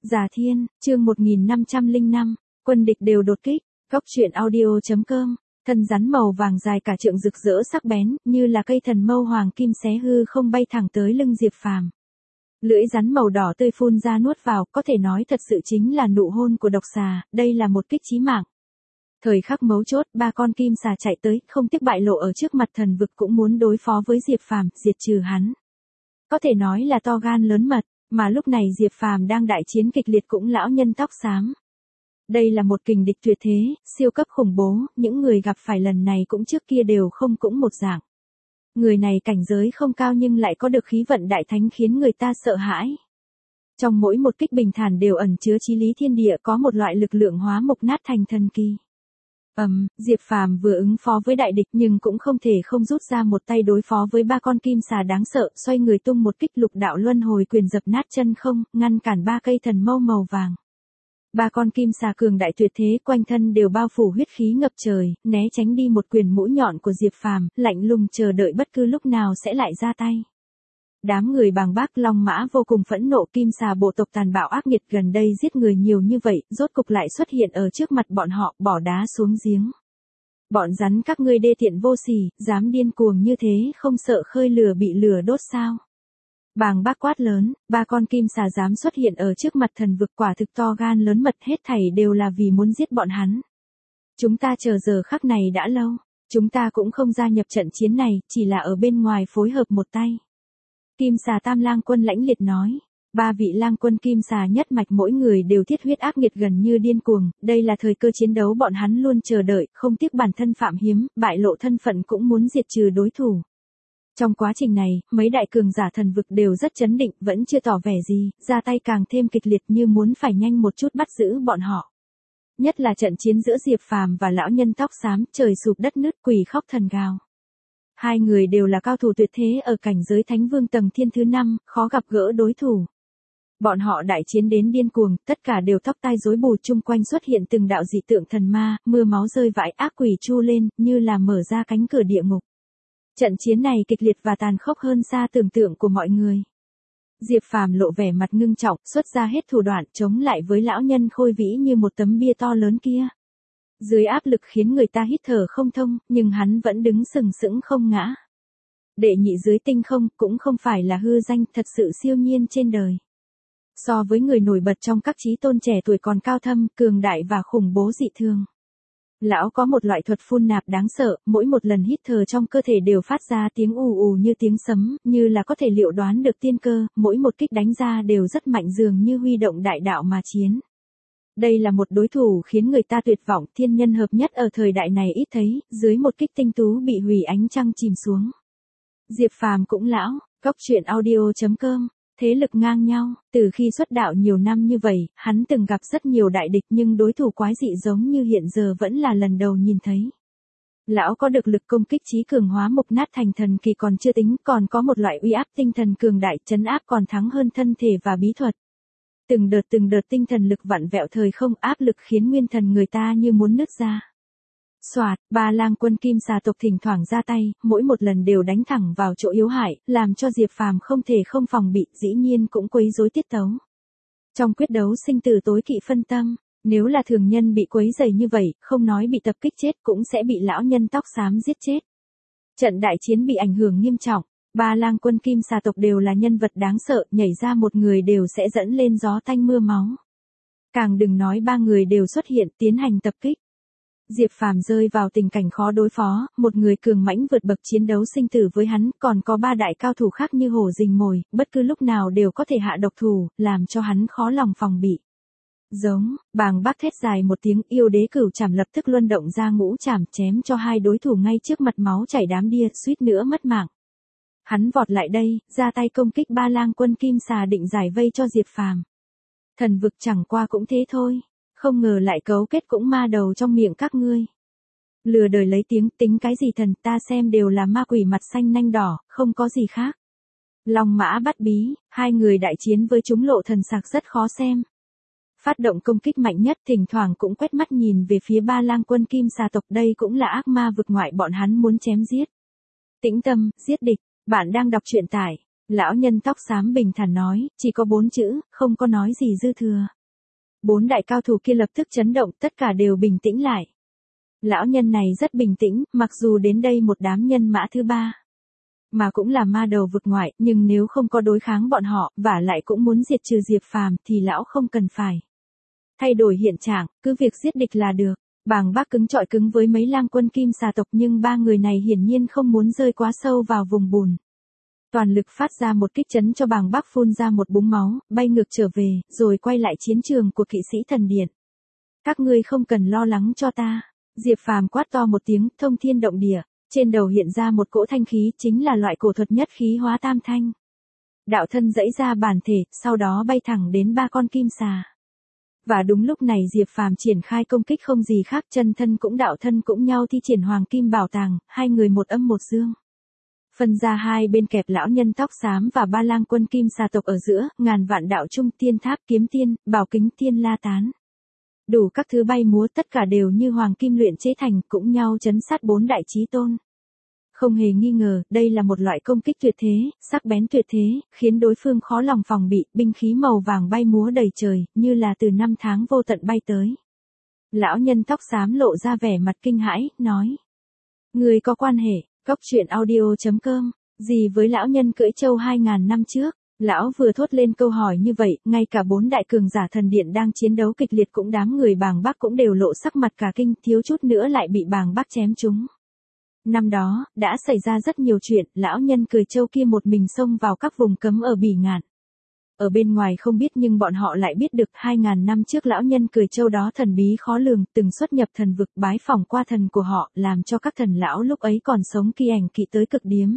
Già Thiên, chương 1505, quân địch đều đột kích, góc truyện audio.com, thân rắn màu vàng dài cả trượng rực rỡ sắc bén, như là cây thần mâu hoàng kim xé hư không bay thẳng tới lưng Diệp Phàm. Lưỡi rắn màu đỏ tươi phun ra nuốt vào, có thể nói thật sự chính là nụ hôn của độc xà, đây là một kích chí mạng. Thời khắc mấu chốt, ba con kim xà chạy tới, không tiếc bại lộ ở trước mặt thần vực cũng muốn đối phó với Diệp Phàm, diệt trừ hắn. Có thể nói là to gan lớn mật, mà lúc này Diệp Phàm đang đại chiến kịch liệt cũng lão nhân tóc xám. Đây là một kình địch tuyệt thế, siêu cấp khủng bố, những người gặp phải lần này cũng trước kia đều không cũng một dạng. Người này cảnh giới không cao nhưng lại có được khí vận đại thánh khiến người ta sợ hãi. Trong mỗi một kích bình thản đều ẩn chứa chí lý thiên địa, có một loại lực lượng hóa mục nát thành thần kỳ. Diệp Phàm vừa ứng phó với đại địch nhưng cũng không thể không rút ra một tay đối phó với ba con kim xà đáng sợ, xoay người tung một kích lục đạo luân hồi quyền dập nát chân không, ngăn cản ba cây thần mâu màu vàng. Ba con kim xà cường đại tuyệt thế, quanh thân đều bao phủ huyết khí ngập trời, né tránh đi một quyền mũi nhọn của Diệp Phàm, lạnh lùng chờ đợi bất cứ lúc nào sẽ lại ra tay. Đám người bàng bác Long Mã vô cùng phẫn nộ, kim xà bộ tộc tàn bạo ác nghiệt gần đây giết người nhiều như vậy, rốt cục lại xuất hiện ở trước mặt bọn họ, bỏ đá xuống giếng. Bọn rắn các ngươi đê tiện vô sỉ, dám điên cuồng như thế, không sợ khơi lửa bị lửa đốt sao? Bàng bác quát lớn, ba con kim xà dám xuất hiện ở trước mặt thần vực, quả thực to gan lớn mật, hết thảy đều là vì muốn giết bọn hắn. Chúng ta chờ giờ khắc này đã lâu, chúng ta cũng không gia nhập trận chiến này, chỉ là ở bên ngoài phối hợp một tay. Kim xà tam lang quân lãnh liệt nói, ba vị lang quân kim xà nhất mạch mỗi người đều thiết huyết ác nghiệt gần như điên cuồng, đây là thời cơ chiến đấu bọn hắn luôn chờ đợi, không tiếc bản thân phạm hiếm, bại lộ thân phận cũng muốn diệt trừ đối thủ. Trong quá trình này, mấy đại cường giả thần vực đều rất chấn định, vẫn chưa tỏ vẻ gì, ra tay càng thêm kịch liệt như muốn phải nhanh một chút bắt giữ bọn họ. Nhất là trận chiến giữa Diệp Phàm và lão nhân tóc xám, trời sụp đất nứt, quỷ khóc thần gào. Hai người đều là cao thủ tuyệt thế ở cảnh giới thánh vương tầng thiên thứ 5, khó gặp gỡ đối thủ. Bọn họ đại chiến đến điên cuồng, tất cả đều tóc tai rối bù, chung quanh xuất hiện từng đạo dị tượng thần ma, mưa máu rơi vãi, ác quỷ chu lên, như là mở ra cánh cửa địa ngục. Trận chiến này kịch liệt và tàn khốc hơn xa tưởng tượng của mọi người. Diệp Phàm lộ vẻ mặt ngưng trọng, xuất ra hết thủ đoạn chống lại với lão nhân khôi vĩ như một tấm bia to lớn kia. Dưới áp lực khiến người ta hít thở không thông, nhưng hắn vẫn đứng sừng sững không ngã. Đệ nhị dưới tinh không cũng không phải là hư danh, thật sự siêu nhiên trên đời. So với người nổi bật trong các chí tôn trẻ tuổi còn cao thâm, cường đại và khủng bố dị thường. Lão có một loại thuật phun nạp đáng sợ, mỗi một lần hít thở trong cơ thể đều phát ra tiếng ù ù như tiếng sấm, như là có thể liệu đoán được tiên cơ, mỗi một kích đánh ra đều rất mạnh, dường như huy động đại đạo mà chiến. Đây là một đối thủ khiến người ta tuyệt vọng, thiên nhân hợp nhất ở thời đại này ít thấy, dưới một kích tinh tú bị hủy ánh trăng chìm xuống. Diệp Phàm cũng lão, góc truyện audio.com, thế lực ngang nhau, từ khi xuất đạo nhiều năm như vậy, hắn từng gặp rất nhiều đại địch nhưng đối thủ quái dị giống như hiện giờ vẫn là lần đầu nhìn thấy. Lão có được lực công kích trí cường hóa mục nát thành thần kỳ còn chưa tính, còn có một loại uy áp tinh thần cường đại, trấn áp còn thắng hơn thân thể và bí thuật. Từng đợt tinh thần lực vặn vẹo thời không, áp lực khiến nguyên thần người ta như muốn nứt ra. Soạt, ba lang quân kim xà tộc thỉnh thoảng ra tay, mỗi một lần đều đánh thẳng vào chỗ yếu hại, làm cho Diệp Phàm không thể không phòng bị, dĩ nhiên cũng quấy rối tiết tấu. Trong quyết đấu sinh tử tối kỵ phân tâm, nếu là thường nhân bị quấy rầy như vậy, không nói bị tập kích chết cũng sẽ bị lão nhân tóc xám giết chết. Trận đại chiến bị ảnh hưởng nghiêm trọng. Ba lang quân kim xà tộc đều là nhân vật đáng sợ, nhảy ra một người đều sẽ dẫn lên gió tanh mưa máu. Càng đừng nói ba người đều xuất hiện tiến hành tập kích. Diệp Phàm rơi vào tình cảnh khó đối phó, một người cường mãnh vượt bậc chiến đấu sinh tử với hắn, còn có ba đại cao thủ khác như hổ rình mồi, bất cứ lúc nào đều có thể hạ độc thủ, làm cho hắn khó lòng phòng bị. Giống, bàng bác thét dài một tiếng, yêu đế cửu trảm lập tức luân động ra ngũ trảm chém cho hai đối thủ ngay trước mặt, máu chảy đám đìa, suýt nữa mất mạng. Hắn vọt lại đây, ra tay công kích ba lang quân kim xà định giải vây cho Diệp Phàm. Thần vực chẳng qua cũng thế thôi, không ngờ lại cấu kết cũng ma đầu trong miệng các ngươi. Lừa đời lấy tiếng, tính cái gì thần, ta xem đều là ma quỷ mặt xanh nanh đỏ, không có gì khác. Long Mã bắt bí, hai người đại chiến với chúng lộ thần sạc rất khó xem. Phát động công kích mạnh nhất, thỉnh thoảng cũng quét mắt nhìn về phía ba lang quân kim xà tộc, đây cũng là ác ma vực ngoại bọn hắn muốn chém giết. Tĩnh tâm, giết địch. Bạn đang đọc truyện tải. Lão nhân tóc xám bình thản nói, chỉ có 4 chữ, không có nói gì dư thừa. Bốn đại cao thủ kia lập tức chấn động, tất cả đều bình tĩnh lại. Lão nhân này rất bình tĩnh, mặc dù đến đây một đám nhân mã thứ ba. Mà cũng là ma đầu vực ngoại, nhưng nếu không có đối kháng bọn họ, vả lại cũng muốn diệt trừ Diệp Phàm thì lão không cần phải thay đổi hiện trạng, cứ việc giết địch là được. Bàng Bác cứng trọi cứng với mấy lang quân kim xà tộc nhưng ba người này hiển nhiên không muốn rơi quá sâu vào vùng bùn. Toàn lực phát ra một kích chấn cho Bàng Bác phun ra một búng máu, bay ngược trở về, rồi quay lại chiến trường của kỵ sĩ thần điện. Các ngươi không cần lo lắng cho ta. Diệp Phàm quát to một tiếng, thông thiên động địa, trên đầu hiện ra một cỗ thanh khí, chính là loại cổ thuật nhất khí hóa tam thanh. Đạo thân giãy ra bản thể, sau đó bay thẳng đến ba con kim xà. Và đúng lúc này Diệp Phàm triển khai công kích không gì khác, chân thân cũng đạo thân cũng nhau thi triển hoàng kim bảo tàng, hai người một âm một dương. Phân ra hai bên kẹp lão nhân tóc xám và ba lang quân kim xà tộc ở giữa, ngàn vạn đạo trung tiên tháp kiếm tiên, bảo kính tiên la tán. Đủ các thứ bay múa tất cả đều như hoàng kim luyện chế thành, cũng nhau chấn sát bốn đại chí tôn. Không hề nghi ngờ, đây là một loại công kích tuyệt thế, sắc bén tuyệt thế, khiến đối phương khó lòng phòng bị, binh khí màu vàng bay múa đầy trời, như là từ năm tháng vô tận bay tới. Lão nhân tóc xám lộ ra vẻ mặt kinh hãi, nói. Người có quan hệ, Cóc Truyện Audio.com, gì với lão nhân cưỡi trâu 2000 năm trước? Lão vừa thốt lên câu hỏi như vậy, ngay cả bốn đại cường giả thần điện đang chiến đấu kịch liệt cũng đám người Bàng Bác cũng đều lộ sắc mặt cả kinh, thiếu chút nữa lại bị Bàng Bác chém trúng. Năm đó, đã xảy ra rất nhiều chuyện, lão nhân cười trâu kia một mình xông vào các vùng cấm ở Bỉ Ngạn. Ở bên ngoài không biết nhưng bọn họ lại biết được 2000 năm trước lão nhân cười trâu đó thần bí khó lường, từng xuất nhập thần vực bái phỏng qua thần của họ, làm cho các thần lão lúc ấy còn sống kỳ ảnh kỵ tới cực điếm.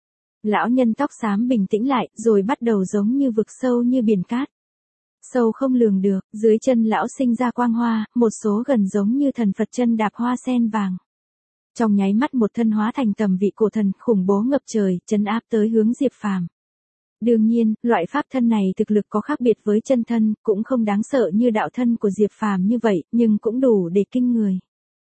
Lão nhân tóc xám bình tĩnh lại, rồi bắt đầu giống như vực sâu như biển cát. Sâu không lường được, dưới chân lão sinh ra quang hoa, một số gần giống như thần Phật chân đạp hoa sen vàng. Trong nháy mắt một thân hóa thành tầm vị cổ thần khủng bố ngập trời, trấn áp tới hướng Diệp Phàm. Đương nhiên, loại pháp thân này thực lực có khác biệt với chân thân, cũng không đáng sợ như đạo thân của Diệp Phàm như vậy, nhưng cũng đủ để kinh người.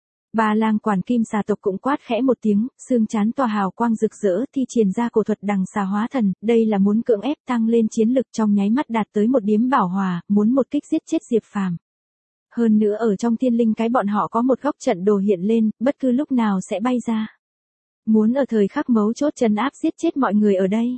Ba lang quản kim xà tộc cũng quát khẽ một tiếng, xương chán tỏa hào quang rực rỡ, thi triển ra cổ thuật đằng xà hóa thần, đây là muốn cưỡng ép tăng lên chiến lực trong nháy mắt đạt tới một điếm bảo hòa, muốn một kích giết chết Diệp Phàm. Hơn nữa ở trong thiên linh cái bọn họ có một góc trận đồ hiện lên, bất cứ lúc nào sẽ bay ra. Muốn ở thời khắc mấu chốt trấn áp giết chết mọi người ở đây.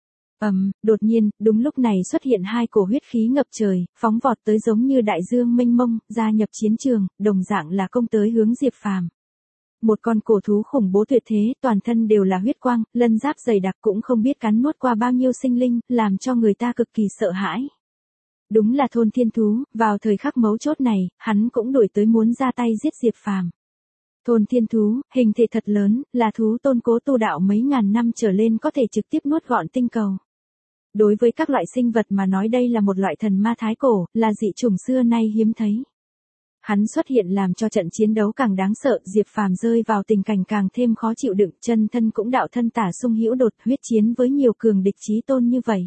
Đột nhiên, đúng lúc này xuất hiện hai cổ huyết khí ngập trời, phóng vọt tới giống như đại dương mênh mông, gia nhập chiến trường, đồng dạng là công tới hướng Diệp Phàm. Một con cổ thú khủng bố tuyệt thế, toàn thân đều là huyết quang, lân giáp dày đặc cũng không biết cắn nuốt qua bao nhiêu sinh linh, làm cho người ta cực kỳ sợ hãi. Đúng là thôn thiên thú, vào thời khắc mấu chốt này, hắn cũng đuổi tới muốn ra tay giết Diệp Phàm. Thôn thiên thú, hình thể thật lớn, là thú tôn cố tu đạo mấy ngàn năm trở lên có thể trực tiếp nuốt gọn tinh cầu. Đối với các loại sinh vật mà nói đây là một loại thần ma thái cổ, là dị chủng xưa nay hiếm thấy. Hắn xuất hiện làm cho trận chiến đấu càng đáng sợ, Diệp Phàm rơi vào tình cảnh càng thêm khó chịu đựng, chân thân cũng đạo thân tả xung hữu đột huyết chiến với nhiều cường địch chí tôn như vậy.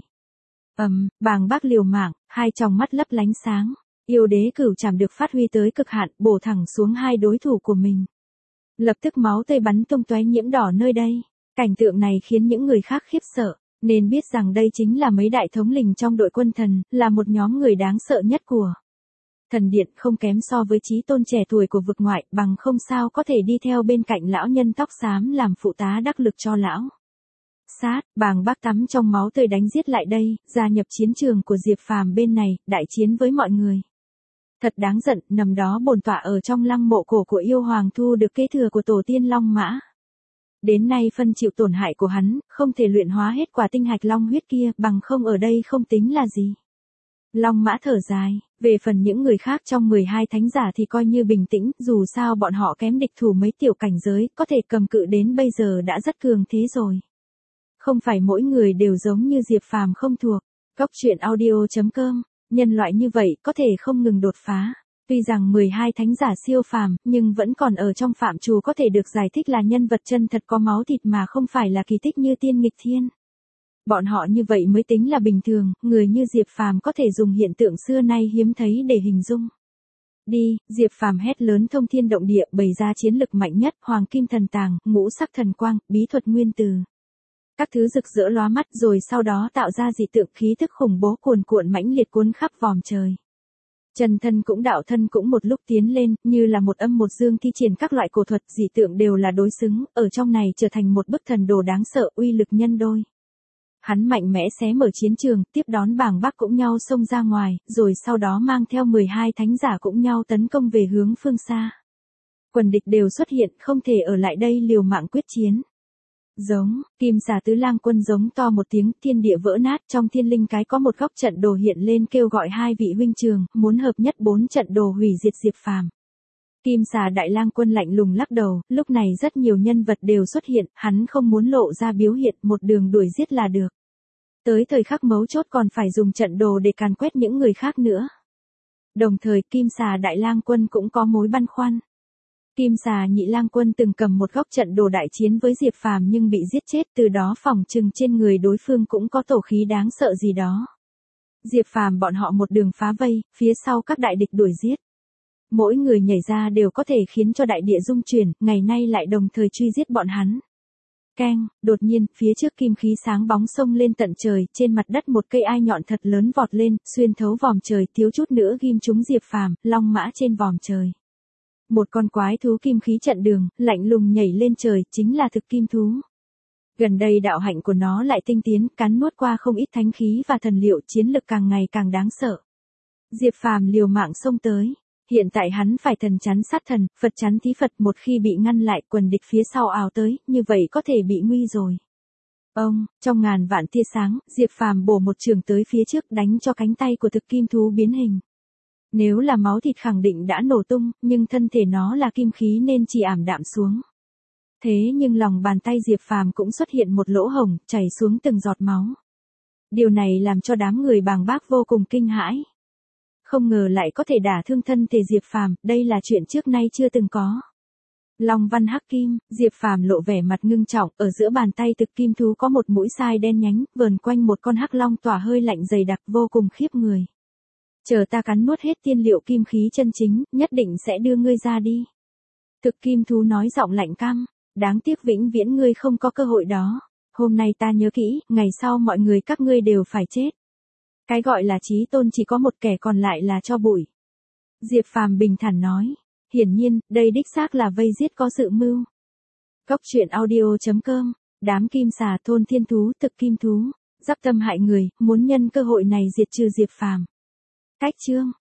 Bàng Bác liều mạng, hai tròng mắt lấp lánh sáng, yêu đế cửu trảm được phát huy tới cực hạn, bổ thẳng xuống hai đối thủ của mình. Lập tức máu tươi bắn tung tóe nhiễm đỏ nơi đây, cảnh tượng này khiến những người khác khiếp sợ, nên biết rằng đây chính là mấy đại thống lĩnh trong đội quân thần, là một nhóm người đáng sợ nhất của thần điện, không kém so với chí tôn trẻ tuổi của vực ngoại, bằng không sao có thể đi theo bên cạnh lão nhân tóc xám làm phụ tá đắc lực cho lão. Bàng Bác tắm trong máu tươi đánh giết lại đây, gia nhập chiến trường của Diệp Phàm bên này, đại chiến với mọi người. Thật đáng giận, nằm đó bổn tọa ở trong lăng mộ cổ của yêu hoàng thu được kế thừa của tổ tiên Long Mã. Đến nay phân chịu tổn hại của hắn, không thể luyện hóa hết quả tinh hạch long huyết kia, bằng không ở đây không tính là gì. Long Mã thở dài, về phần những người khác trong 12 thánh giả thì coi như bình tĩnh, dù sao bọn họ kém địch thủ mấy tiểu cảnh giới, có thể cầm cự đến bây giờ đã rất cường thế rồi. Không phải mỗi người đều giống như Diệp Phàm không thuộc. Cóc Truyện Audio.com, nhân loại như vậy có thể không ngừng đột phá. Tuy rằng 12 thánh giả siêu phàm, nhưng vẫn còn ở trong phạm trù có thể được giải thích là nhân vật chân thật có máu thịt mà không phải là kỳ tích như tiên nghịch thiên. Bọn họ như vậy mới tính là bình thường, người như Diệp Phàm có thể dùng hiện tượng xưa nay hiếm thấy để hình dung. Đi, Diệp Phàm hét lớn thông thiên động địa, bày ra chiến lực mạnh nhất, hoàng kim thần tàng, ngũ sắc thần quang, bí thuật nguyên từ. Các thứ rực rỡ lóa mắt rồi sau đó tạo ra dị tượng khí thức khủng bố cuồn cuộn mãnh liệt cuốn khắp vòm trời. Chân thân cũng đạo thân cũng một lúc tiến lên, như là một âm một dương thi triển các loại cổ thuật dị tượng đều là đối xứng, ở trong này trở thành một bức thần đồ đáng sợ uy lực nhân đôi. Hắn mạnh mẽ xé mở chiến trường, tiếp đón bảng Bắc cũng nhau xông ra ngoài, rồi sau đó mang theo 12 thánh giả cũng nhau tấn công về hướng phương xa. Quần địch đều xuất hiện, không thể ở lại đây liều mạng quyết chiến. Giống, Kim Xà Tứ Lang Quân giống to một tiếng, thiên địa vỡ nát, trong thiên linh cái có một góc trận đồ hiện lên kêu gọi hai vị huynh trường, muốn hợp nhất 4 trận đồ hủy diệt Diệp Phàm. Kim Xà Đại Lang Quân lạnh lùng lắc đầu, lúc này rất nhiều nhân vật đều xuất hiện, hắn không muốn lộ ra biểu hiện, một đường đuổi giết là được. Tới thời khắc mấu chốt còn phải dùng trận đồ để càn quét những người khác nữa. Đồng thời Kim Xà Đại Lang Quân cũng có mối băn khoăn. Kim Xà Nhị Lang Quân từng cầm một góc trận đồ đại chiến với Diệp Phàm nhưng bị giết chết, từ đó phỏng chừng trên người đối phương cũng có tổ khí đáng sợ gì đó. Diệp Phàm bọn họ một đường phá vây, phía sau các đại địch đuổi giết. Mỗi người nhảy ra đều có thể khiến cho đại địa rung chuyển, ngày nay lại đồng thời truy giết bọn hắn. Keng, đột nhiên, phía trước kim khí sáng bóng xông lên tận trời, trên mặt đất một cây ai nhọn thật lớn vọt lên, xuyên thấu vòm trời, thiếu chút nữa ghim trúng Diệp Phàm, long mã trên vòm trời. Một con quái thú kim khí trận đường, lạnh lùng nhảy lên trời, chính là thực kim thú. Gần đây đạo hạnh của nó lại tinh tiến, cắn nuốt qua không ít thánh khí và thần liệu, chiến lực càng ngày càng đáng sợ. Diệp Phàm liều mạng xông tới. Hiện tại hắn phải thần chắn sát thần, Phật chắn thí Phật, một khi bị ngăn lại, quần địch phía sau ào tới, như vậy có thể bị nguy rồi. Trong ngàn vạn tia sáng, Diệp Phàm bổ một trường tới phía trước đánh cho cánh tay của thực kim thú biến hình. Nếu là máu thịt khẳng định đã nổ tung, nhưng thân thể nó là kim khí nên chỉ ảm đạm xuống. Thế nhưng lòng bàn tay Diệp Phàm cũng xuất hiện một lỗ hổng, chảy xuống từng giọt máu. Điều này làm cho đám người bàng bác vô cùng kinh hãi. Không ngờ lại có thể đả thương thân thể Diệp Phàm, đây là chuyện trước nay chưa từng có. Long văn hắc kim, Diệp Phàm lộ vẻ mặt ngưng trọng, ở giữa bàn tay thực kim thú có một mũi sai đen nhánh, vờn quanh một con hắc long tỏa hơi lạnh dày đặc vô cùng khiếp người. Chờ ta cắn nuốt hết tiên liệu kim khí chân chính, nhất định sẽ đưa ngươi ra đi. Thực kim thú nói giọng lạnh căm, đáng tiếc vĩnh viễn ngươi không có cơ hội đó. Hôm nay ta nhớ kỹ, ngày sau mọi người các ngươi đều phải chết. Cái gọi là chí tôn chỉ có một kẻ, còn lại là tro bụi. Diệp Phàm bình thản nói. Hiển nhiên, đây đích xác là vây giết có sự mưu. Góc truyện audio.com, đám kim xà thôn thiên thú, thực kim thú, dắp tâm hại người, muốn nhân cơ hội này diệt trừ Diệp Phàm. Cách chương.